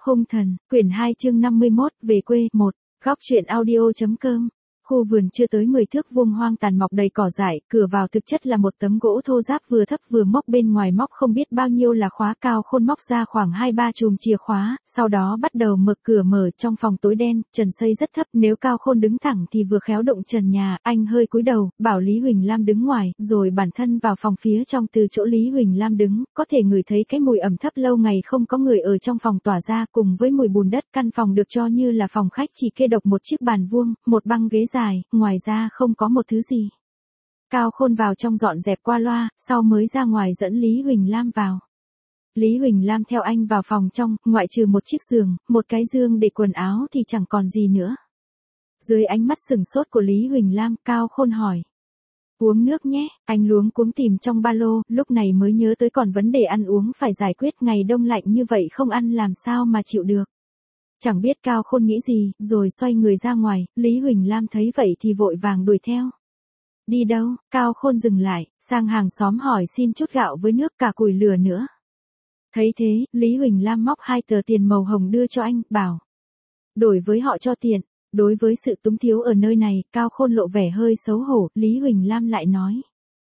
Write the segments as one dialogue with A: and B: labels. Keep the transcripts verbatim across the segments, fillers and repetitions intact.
A: Hung thần, quyển hai chương năm mươi mốt, về quê, một, góc truyện audio.com. Khu vườn chưa tới mười thước vuông hoang tàn mọc đầy cỏ dại, cửa vào thực chất là một tấm gỗ thô ráp vừa thấp vừa mốc, bên ngoài móc không biết bao nhiêu là khóa. Cao Khôn móc ra khoảng hai ba chùm chìa khóa, sau đó bắt đầu mở cửa. Mở trong phòng tối đen, trần xây rất thấp, nếu Cao Khôn đứng thẳng thì vừa khéo đụng trần nhà. Anh hơi cúi đầu, bảo Lý Huỳnh Lam đứng ngoài, rồi bản thân vào phòng phía trong. Từ chỗ Lý Huỳnh Lam đứng, có thể ngửi thấy cái mùi ẩm thấp lâu ngày không có người ở trong phòng tỏa ra, cùng với mùi bùn đất. Căn phòng được cho như là phòng khách, chỉ kê độc một chiếc bàn vuông, một băng ghế dài, ngoài ra không có một thứ gì. Cao Khôn vào trong dọn dẹp qua loa, sau mới ra ngoài dẫn Lý Huỳnh Lam vào. Lý Huỳnh Lam theo anh vào phòng trong, ngoại trừ một chiếc giường, một cái dương để quần áo thì chẳng còn gì nữa. Dưới ánh mắt sừng sốt của Lý Huỳnh Lam, Cao Khôn hỏi: uống nước nhé. Anh luống cuống tìm trong ba lô, lúc này mới nhớ tới còn vấn đề ăn uống phải giải quyết, ngày đông lạnh như vậy không ăn làm sao mà chịu được. Chẳng biết Cao Khôn nghĩ gì, rồi xoay người ra ngoài. Lý Huỳnh Lam thấy vậy thì vội vàng đuổi theo. Đi đâu? Cao Khôn dừng lại, sang hàng xóm hỏi xin chút gạo với nước, cả củi lửa nữa. Thấy thế, Lý Huỳnh Lam móc hai tờ tiền màu hồng đưa cho anh, bảo: đổi với họ cho tiền. Đối với sự túng thiếu ở nơi này, Cao Khôn lộ vẻ hơi xấu hổ. Lý Huỳnh Lam lại nói: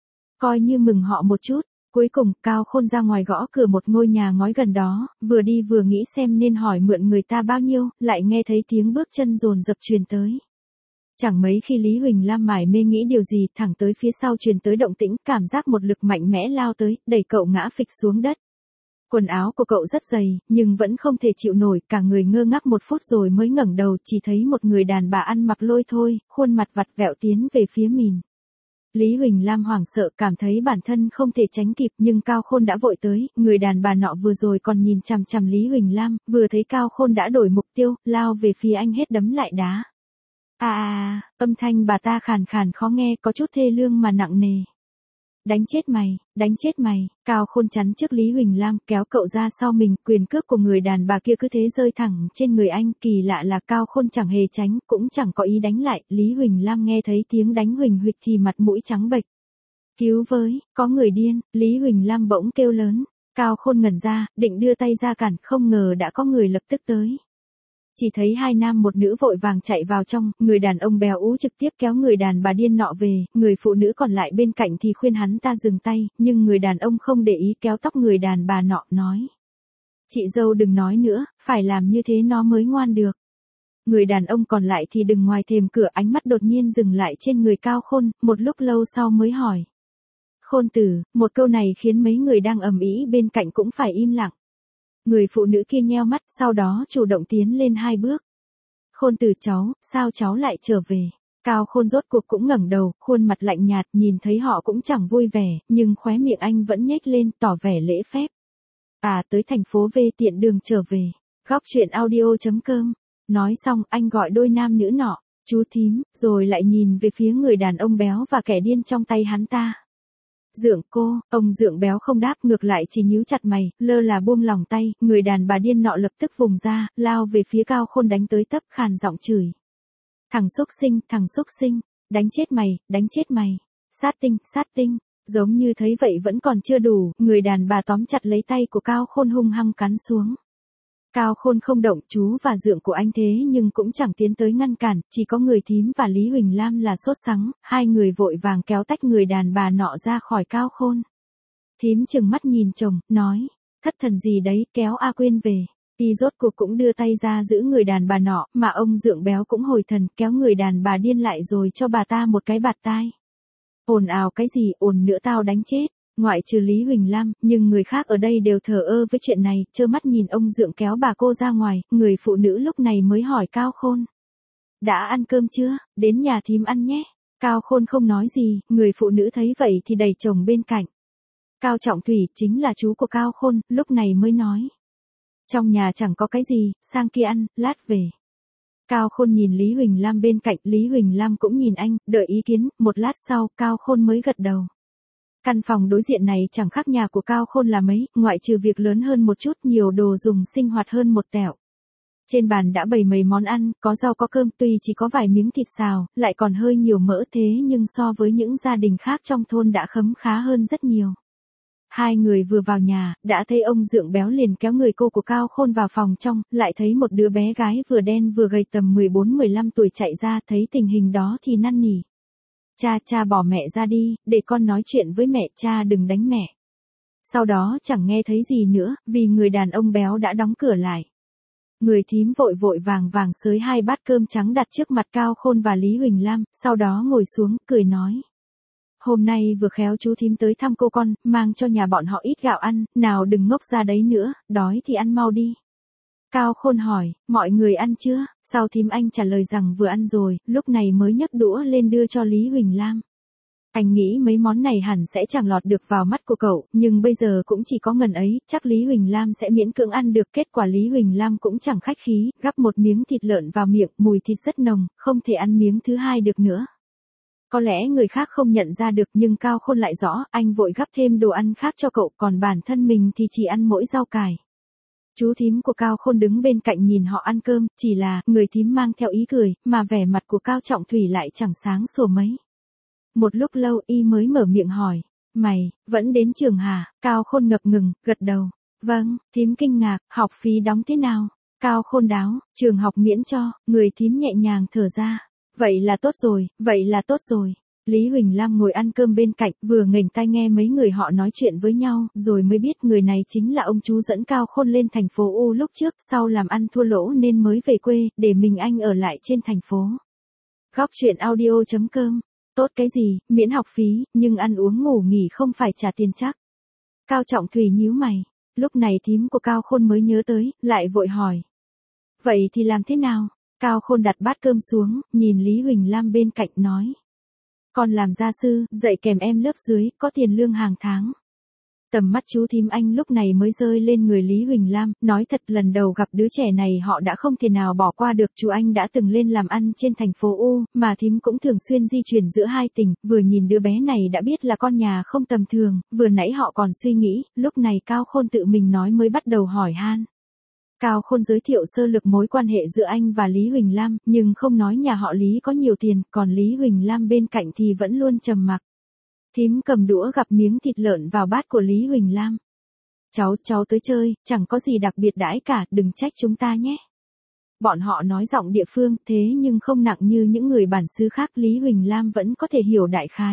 A: coi như mừng họ một chút. Cuối cùng, Cao Khôn ra ngoài gõ cửa một ngôi nhà ngói gần đó, vừa đi vừa nghĩ xem nên hỏi mượn người ta bao nhiêu, lại nghe thấy tiếng bước chân dồn dập truyền tới. Chẳng mấy khi Lý Huỳnh Lam mải mê nghĩ điều gì, thẳng tới phía sau truyền tới động tĩnh, cảm giác một lực mạnh mẽ lao tới, đẩy cậu ngã phịch xuống đất. Quần áo của cậu rất dày, nhưng vẫn không thể chịu nổi, cả người ngơ ngác một phút rồi mới ngẩng đầu, chỉ thấy một người đàn bà ăn mặc lôi thôi, khuôn mặt vặt vẹo tiến về phía mình. Lý Huỳnh Lam hoảng sợ, cảm thấy bản thân không thể tránh kịp, nhưng Cao Khôn đã vội tới. Người đàn bà nọ vừa rồi còn nhìn chằm chằm Lý Huỳnh Lam, vừa thấy Cao Khôn đã đổi mục tiêu, lao về phía anh hết đấm lại đá. À à, âm thanh bà ta khàn khàn khó nghe, có chút thê lương mà nặng nề. Đánh chết mày, đánh chết mày. Cao Khôn chắn trước Lý Huỳnh Lam, kéo cậu ra sau mình, quyền cước của người đàn bà kia cứ thế rơi thẳng trên người anh. Kỳ lạ là Cao Khôn chẳng hề tránh, cũng chẳng có ý đánh lại. Lý Huỳnh Lam nghe thấy tiếng đánh huỳnh huỵch thì mặt mũi trắng bệch. Cứu với, có người điên. Lý Huỳnh Lam bỗng kêu lớn. Cao Khôn ngẩn ra, định đưa tay ra cản, không ngờ đã có người lập tức tới. Chỉ thấy hai nam một nữ vội vàng chạy vào trong, người đàn ông béo ú trực tiếp kéo người đàn bà điên nọ về, người phụ nữ còn lại bên cạnh thì khuyên hắn ta dừng tay, nhưng người đàn ông không để ý, kéo tóc người đàn bà nọ, nói: chị dâu đừng nói nữa, phải làm như thế nó mới ngoan được. Người đàn ông còn lại thì đứng ngoài thềm cửa, ánh mắt đột nhiên dừng lại trên người Cao Khôn, một lúc lâu sau mới hỏi: Khôn tử. Một câu này khiến mấy người đang ầm ĩ bên cạnh cũng phải im lặng. Người phụ nữ kia nheo mắt, sau đó chủ động tiến lên hai bước. Khôn tử cháu, sao cháu lại trở về? Cao Khôn rốt cuộc cũng ngẩng đầu, khuôn mặt lạnh nhạt, nhìn thấy họ cũng chẳng vui vẻ, nhưng khóe miệng anh vẫn nhếch lên, tỏ vẻ lễ phép. À, tới thành phố V tiện đường trở về. Góc truyện audio.com. Nói xong, anh gọi đôi nam nữ nọ: chú thím, rồi lại nhìn về phía người đàn ông béo và kẻ điên trong tay hắn ta. Dượng cô. Ông dượng béo không đáp, ngược lại chỉ nhíu chặt mày, lơ là buông lòng tay. Người đàn bà điên nọ lập tức vùng ra, lao về phía Cao Khôn đánh tới tấp, khàn giọng chửi: thằng xúc sinh, thằng xúc sinh, đánh chết mày, đánh chết mày, sát tinh, sát tinh. Giống như thấy vậy vẫn còn chưa đủ, người đàn bà tóm chặt lấy tay của Cao Khôn hung hăng cắn xuống. Cao Khôn không động, chú và dượng của anh thế nhưng cũng chẳng tiến tới ngăn cản, chỉ có người thím và Lý Huỳnh Lam là sốt sắng, hai người vội vàng kéo tách người đàn bà nọ ra khỏi Cao Khôn. Thím trừng mắt nhìn chồng, nói: thất thần gì đấy, kéo A Quyên về. Y rốt cuộc cũng đưa tay ra giữ người đàn bà nọ, mà ông dượng béo cũng hồi thần, kéo người đàn bà điên lại rồi cho bà ta một cái bạt tai. Ồn ào cái gì, ồn nữa tao đánh chết. Ngoại trừ Lý Huỳnh Lam, nhưng người khác ở đây đều thờ ơ với chuyện này, trơ mắt nhìn ông dượng kéo bà cô ra ngoài. Người phụ nữ lúc này mới hỏi Cao Khôn: đã ăn cơm chưa, đến nhà thím ăn nhé. Cao Khôn không nói gì, người phụ nữ thấy vậy thì đẩy chồng bên cạnh. Cao Trọng Thủy, chính là chú của Cao Khôn, lúc này mới nói: trong nhà chẳng có cái gì, sang kia ăn, lát về. Cao Khôn nhìn Lý Huỳnh Lam bên cạnh, Lý Huỳnh Lam cũng nhìn anh, đợi ý kiến. Một lát sau, Cao Khôn mới gật đầu. Căn phòng đối diện này chẳng khác nhà của Cao Khôn là mấy, ngoại trừ việc lớn hơn một chút, nhiều đồ dùng sinh hoạt hơn một tẹo. Trên bàn đã bày mấy món ăn, có rau có cơm, tuy chỉ có vài miếng thịt xào, lại còn hơi nhiều mỡ, thế nhưng so với những gia đình khác trong thôn đã khấm khá hơn rất nhiều. Hai người vừa vào nhà, đã thấy ông Dượng Béo liền kéo người cô của Cao Khôn vào phòng trong, lại thấy một đứa bé gái vừa đen vừa gầy tầm mười bốn mười lăm tuổi chạy ra, thấy tình hình đó thì năn nỉ. Cha, cha bỏ mẹ ra đi, để con nói chuyện với mẹ, cha đừng đánh mẹ. Sau đó chẳng nghe thấy gì nữa, vì người đàn ông béo đã đóng cửa lại. Người thím vội vội vàng vàng xới hai bát cơm trắng đặt trước mặt Cao Khôn và Lý Huỳnh Lam, sau đó ngồi xuống, cười nói. Hôm nay vừa khéo chú thím tới thăm cô con, mang cho nhà bọn họ ít gạo ăn, nào đừng ngốc ra đấy nữa, đói thì ăn mau đi. Cao Khôn hỏi, mọi người ăn chưa? Sau thím anh trả lời rằng vừa ăn rồi, lúc này mới nhấc đũa lên đưa cho Lý Huỳnh Lam. Anh nghĩ mấy món này hẳn sẽ chẳng lọt được vào mắt của cậu, nhưng bây giờ cũng chỉ có ngần ấy, chắc Lý Huỳnh Lam sẽ miễn cưỡng ăn được. Kết quả Lý Huỳnh Lam cũng chẳng khách khí, gắp một miếng thịt lợn vào miệng, mùi thịt rất nồng, không thể ăn miếng thứ hai được nữa. Có lẽ người khác không nhận ra được nhưng Cao Khôn lại rõ, anh vội gắp thêm đồ ăn khác cho cậu, còn bản thân mình thì chỉ ăn mỗi rau cải. Chú thím của Cao Khôn đứng bên cạnh nhìn họ ăn cơm, chỉ là, người thím mang theo ý cười, mà vẻ mặt của Cao Trọng Thủy lại chẳng sáng sủa mấy. Một lúc lâu y mới mở miệng hỏi, mày, vẫn đến trường hả? Cao Khôn ngập ngừng, gật đầu. Vâng, thím kinh ngạc, học phí đóng thế nào? Cao Khôn đáo, trường học miễn cho, người thím nhẹ nhàng thở ra. Vậy là tốt rồi, vậy là tốt rồi. Lý Huỳnh Lam ngồi ăn cơm bên cạnh, vừa nghềnh tai nghe mấy người họ nói chuyện với nhau, rồi mới biết người này chính là ông chú dẫn Cao Khôn lên thành phố U lúc trước, sau làm ăn thua lỗ nên mới về quê, để mình anh ở lại trên thành phố. Góc truyện audio chấm com. Tốt cái gì, miễn học phí, nhưng ăn uống ngủ nghỉ không phải trả tiền chắc. Cao Trọng Thủy nhíu mày, lúc này thím của Cao Khôn mới nhớ tới, lại vội hỏi. Vậy thì làm thế nào? Cao Khôn đặt bát cơm xuống, nhìn Lý Huỳnh Lam bên cạnh nói. Con làm gia sư, dạy kèm em lớp dưới, có tiền lương hàng tháng. Tầm mắt chú thím anh lúc này mới rơi lên người Lý Huỳnh Lam, nói thật lần đầu gặp đứa trẻ này họ đã không thể nào bỏ qua được. Chú anh đã từng lên làm ăn trên thành phố U, mà thím cũng thường xuyên di chuyển giữa hai tỉnh, vừa nhìn đứa bé này đã biết là con nhà không tầm thường, vừa nãy họ còn suy nghĩ, lúc này Cao Khôn tự mình nói mới bắt đầu hỏi han. Cao Khôn giới thiệu sơ lược mối quan hệ giữa anh và Lý Huỳnh Lam, nhưng không nói nhà họ Lý có nhiều tiền, còn Lý Huỳnh Lam bên cạnh thì vẫn luôn trầm mặc. Thím cầm đũa gắp miếng thịt lợn vào bát của Lý Huỳnh Lam. Cháu, cháu tới chơi, chẳng có gì đặc biệt đãi cả, đừng trách chúng ta nhé. Bọn họ nói giọng địa phương, thế nhưng không nặng như những người bản xứ khác, Lý Huỳnh Lam vẫn có thể hiểu đại khái.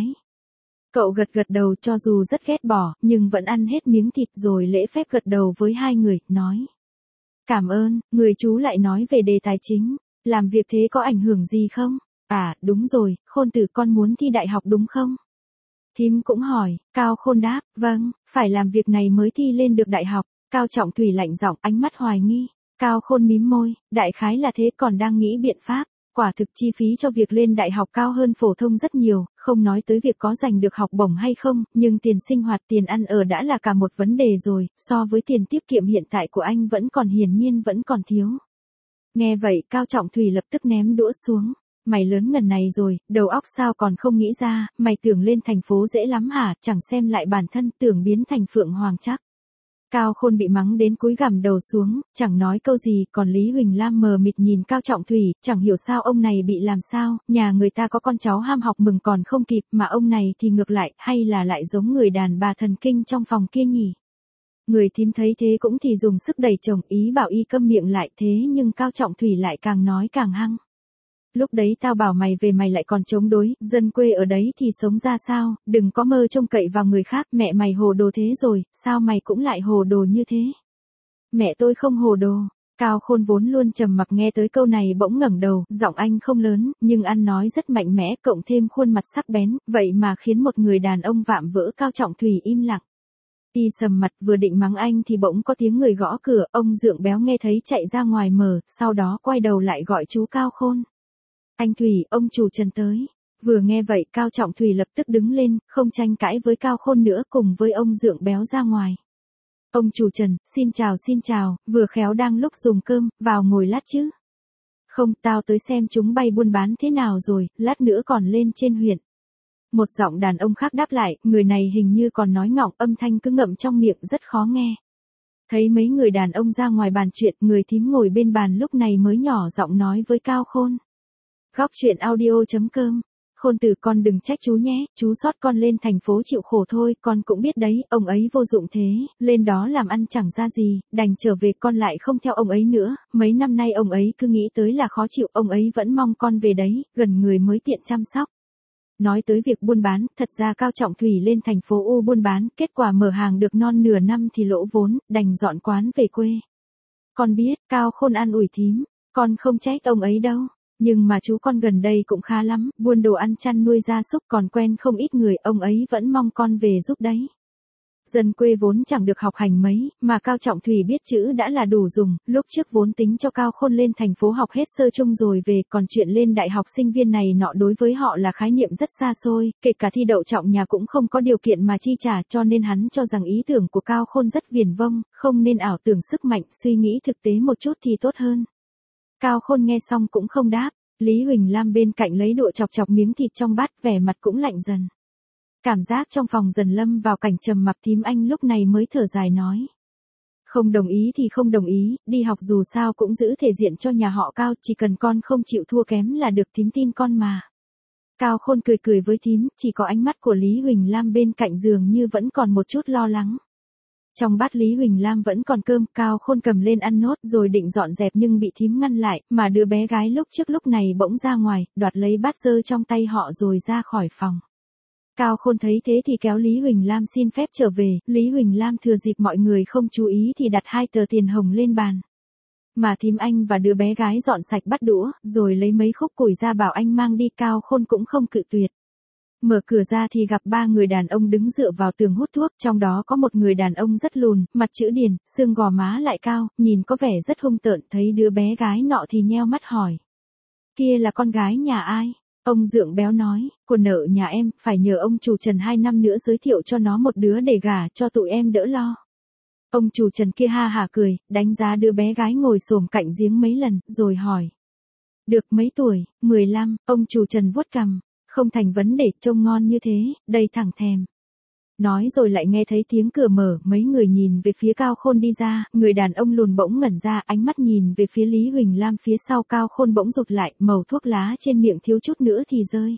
A: Cậu gật gật đầu cho dù rất ghét bỏ, nhưng vẫn ăn hết miếng thịt rồi lễ phép gật đầu với hai người, nói. Cảm ơn, người chú lại nói về đề tài chính, làm việc thế có ảnh hưởng gì không? À, đúng rồi, Khôn tử con muốn thi đại học đúng không? Thím cũng hỏi, Cao Khôn đáp, vâng, phải làm việc này mới thi lên được đại học. Cao Trọng Thủy lạnh giọng, ánh mắt hoài nghi. Cao Khôn mím môi, đại khái là thế, còn đang nghĩ biện pháp. Quả thực chi phí cho việc lên đại học cao hơn phổ thông rất nhiều, không nói tới việc có giành được học bổng hay không, nhưng tiền sinh hoạt, tiền ăn ở đã là cả một vấn đề rồi, so với tiền tiết kiệm hiện tại của anh vẫn còn hiển nhiên vẫn còn thiếu. Nghe vậy, Cao Trọng Thủy lập tức ném đũa xuống. Mày lớn ngần này rồi, đầu óc sao còn không nghĩ ra, mày tưởng lên thành phố dễ lắm hả, chẳng xem lại bản thân, tưởng biến thành Phượng Hoàng chắc. Cao Khôn bị mắng đến cúi gằm đầu xuống, chẳng nói câu gì, còn Lý Huỳnh Lam mờ mịt nhìn Cao Trọng Thủy, chẳng hiểu sao ông này bị làm sao, nhà người ta có con cháu ham học mừng còn không kịp, mà ông này thì ngược lại, hay là lại giống người đàn bà thần kinh trong phòng kia nhỉ. Người thím thấy thế cũng thì dùng sức đẩy chồng, ý bảo y câm miệng lại, thế nhưng Cao Trọng Thủy lại càng nói càng hăng. Lúc đấy tao bảo mày về mày lại còn chống đối, dân quê ở đấy thì sống ra sao, đừng có mơ trông cậy vào người khác, mẹ mày hồ đồ thế rồi, sao mày cũng lại hồ đồ như thế? Mẹ tôi không hồ đồ. Cao Khôn vốn luôn trầm mặc nghe tới câu này bỗng ngẩng đầu, giọng anh không lớn, nhưng ăn nói rất mạnh mẽ, cộng thêm khuôn mặt sắc bén, vậy mà khiến một người đàn ông vạm vỡ Cao Trọng Thủy im lặng. Y sầm mặt vừa định mắng anh thì bỗng có tiếng người gõ cửa, ông Dượng Béo nghe thấy chạy ra ngoài mở, sau đó quay đầu lại gọi chú Cao Khôn. Anh Thủy, ông chủ Trần tới. Vừa nghe vậy Cao Trọng Thủy lập tức đứng lên, không tranh cãi với Cao Khôn nữa, cùng với ông Dượng Béo ra ngoài. Ông chủ Trần, xin chào xin chào, vừa khéo đang lúc dùng cơm, vào ngồi lát chứ. Không, tao tới xem chúng bay buôn bán thế nào rồi, lát nữa còn lên trên huyện. Một giọng đàn ông khác đáp lại, người này hình như còn nói ngọng, âm thanh cứ ngậm trong miệng rất khó nghe. Thấy mấy người đàn ông ra ngoài bàn chuyện, người thím ngồi bên bàn lúc này mới nhỏ giọng nói với Cao Khôn. Góc truyện audio chấm com Khôn tử con đừng trách chú nhé, chú sót con lên thành phố chịu khổ thôi, con cũng biết đấy, ông ấy vô dụng thế, lên đó làm ăn chẳng ra gì, đành trở về con lại không theo ông ấy nữa, mấy năm nay ông ấy cứ nghĩ tới là khó chịu, ông ấy vẫn mong con về đấy, gần người mới tiện chăm sóc. Nói tới việc buôn bán, thật ra Cao Trọng Thủy lên thành phố U buôn bán, kết quả mở hàng được non nửa năm thì lỗ vốn, đành dọn quán về quê. Con biết, Cao Khôn an ủi thím, con không trách ông ấy đâu. Nhưng mà chú con gần đây cũng khá lắm, buôn đồ ăn chăn nuôi gia súc còn quen không ít người, ông ấy vẫn mong con về giúp đấy. Dân quê vốn chẳng được học hành mấy, mà Cao Trọng Thủy biết chữ đã là đủ dùng, lúc trước vốn tính cho Cao Khôn lên thành phố học hết sơ chung rồi về, còn chuyện lên đại học sinh viên này nọ đối với họ là khái niệm rất xa xôi, kể cả thi đậu trọng nhà cũng không có điều kiện mà chi trả, cho nên hắn cho rằng ý tưởng của Cao Khôn rất viển vông, không nên ảo tưởng sức mạnh, suy nghĩ thực tế một chút thì tốt hơn. Cao Khôn nghe xong cũng không đáp, Lý Huỳnh Lam bên cạnh lấy đũa chọc chọc miếng thịt trong bát, vẻ mặt cũng lạnh dần. Cảm giác trong phòng dần lâm vào cảnh trầm mặc, thím Anh lúc này mới thở dài nói. Không đồng ý thì không đồng ý, đi học dù sao cũng giữ thể diện cho nhà họ Cao, chỉ cần con không chịu thua kém là được, thím tin con mà. Cao Khôn cười cười với thím, chỉ có ánh mắt của Lý Huỳnh Lam bên cạnh dường như vẫn còn một chút lo lắng. Trong bát Lý Huỳnh Lam vẫn còn cơm, Cao Khôn cầm lên ăn nốt rồi định dọn dẹp nhưng bị thím ngăn lại, mà đứa bé gái lúc trước lúc này bỗng ra ngoài, đoạt lấy bát dơ trong tay họ rồi ra khỏi phòng. Cao Khôn thấy thế thì kéo Lý Huỳnh Lam xin phép trở về, Lý Huỳnh Lam thừa dịp mọi người không chú ý thì đặt hai tờ tiền hồng lên bàn. Mà thím Anh và đứa bé gái dọn sạch bát đũa, rồi lấy mấy khúc củi ra bảo anh mang đi, Cao Khôn cũng không cự tuyệt. Mở cửa ra thì gặp ba người đàn ông đứng dựa vào tường hút thuốc, trong đó có một người đàn ông rất lùn, mặt chữ điền, xương gò má lại cao, nhìn có vẻ rất hung tợn, thấy đứa bé gái nọ thì nheo mắt hỏi. Kia là con gái nhà ai? Ông Dượng béo nói, của nợ nhà em, phải nhờ ông chủ Trần hai năm nữa giới thiệu cho nó một đứa để gả cho tụi em đỡ lo. Ông chủ Trần kia ha hả cười, đánh giá đứa bé gái ngồi xổm cạnh giếng mấy lần, rồi hỏi. Được mấy tuổi? mười lăm, ông chủ Trần vuốt cằm. Không thành vấn đề, trông ngon như thế, đây thẳng thèm. Nói rồi lại nghe thấy tiếng cửa mở, mấy người nhìn về phía Cao Khôn đi ra, người đàn ông lùn bỗng ngẩn ra, ánh mắt nhìn về phía Lý Huỳnh Lam phía sau, Cao Khôn bỗng rụt lại, mẩu thuốc lá trên miệng thiếu chút nữa thì rơi.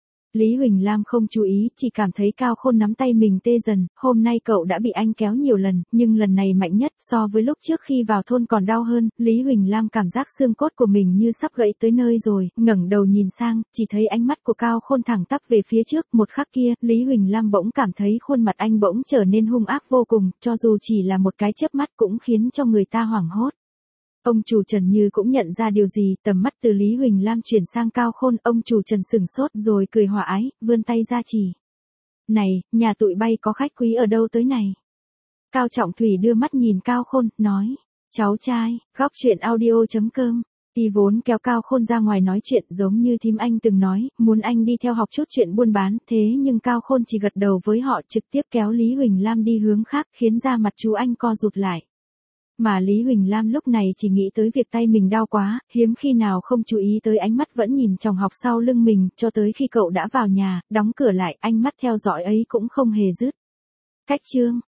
A: Lý Huỳnh Lam không chú ý, chỉ cảm thấy Cao Khôn nắm tay mình tê dần, hôm nay cậu đã bị anh kéo nhiều lần, nhưng lần này mạnh nhất, so với lúc trước khi vào thôn còn đau hơn, Lý Huỳnh Lam cảm giác xương cốt của mình như sắp gãy tới nơi rồi, ngẩng đầu nhìn sang, chỉ thấy ánh mắt của Cao Khôn thẳng tắp về phía trước, một khắc kia, Lý Huỳnh Lam bỗng cảm thấy khuôn mặt anh bỗng trở nên hung ác vô cùng, cho dù chỉ là một cái chớp mắt cũng khiến cho người ta hoảng hốt. Ông chủ Trần như cũng nhận ra điều gì, tầm mắt từ Lý Huỳnh Lam chuyển sang Cao Khôn, ông chủ Trần sửng sốt rồi cười hòa ái, vươn tay ra chỉ. Này, nhà tụi bay có khách quý ở đâu tới này? Cao Trọng Thủy đưa mắt nhìn Cao Khôn, nói, cháu trai, góc chuyện audio chấm com. Y vốn kéo Cao Khôn ra ngoài nói chuyện giống như thím Anh từng nói, muốn anh đi theo học chút chuyện buôn bán, thế nhưng Cao Khôn chỉ gật đầu với họ, trực tiếp kéo Lý Huỳnh Lam đi hướng khác, khiến da mặt chú anh co rụt lại. Mà Lý Huỳnh Lam lúc này chỉ nghĩ tới việc tay mình đau quá, hiếm khi nào không chú ý tới ánh mắt vẫn nhìn chòng học sau lưng mình, cho tới khi cậu đã vào nhà, đóng cửa lại, ánh mắt theo dõi ấy cũng không hề dứt. Cách chương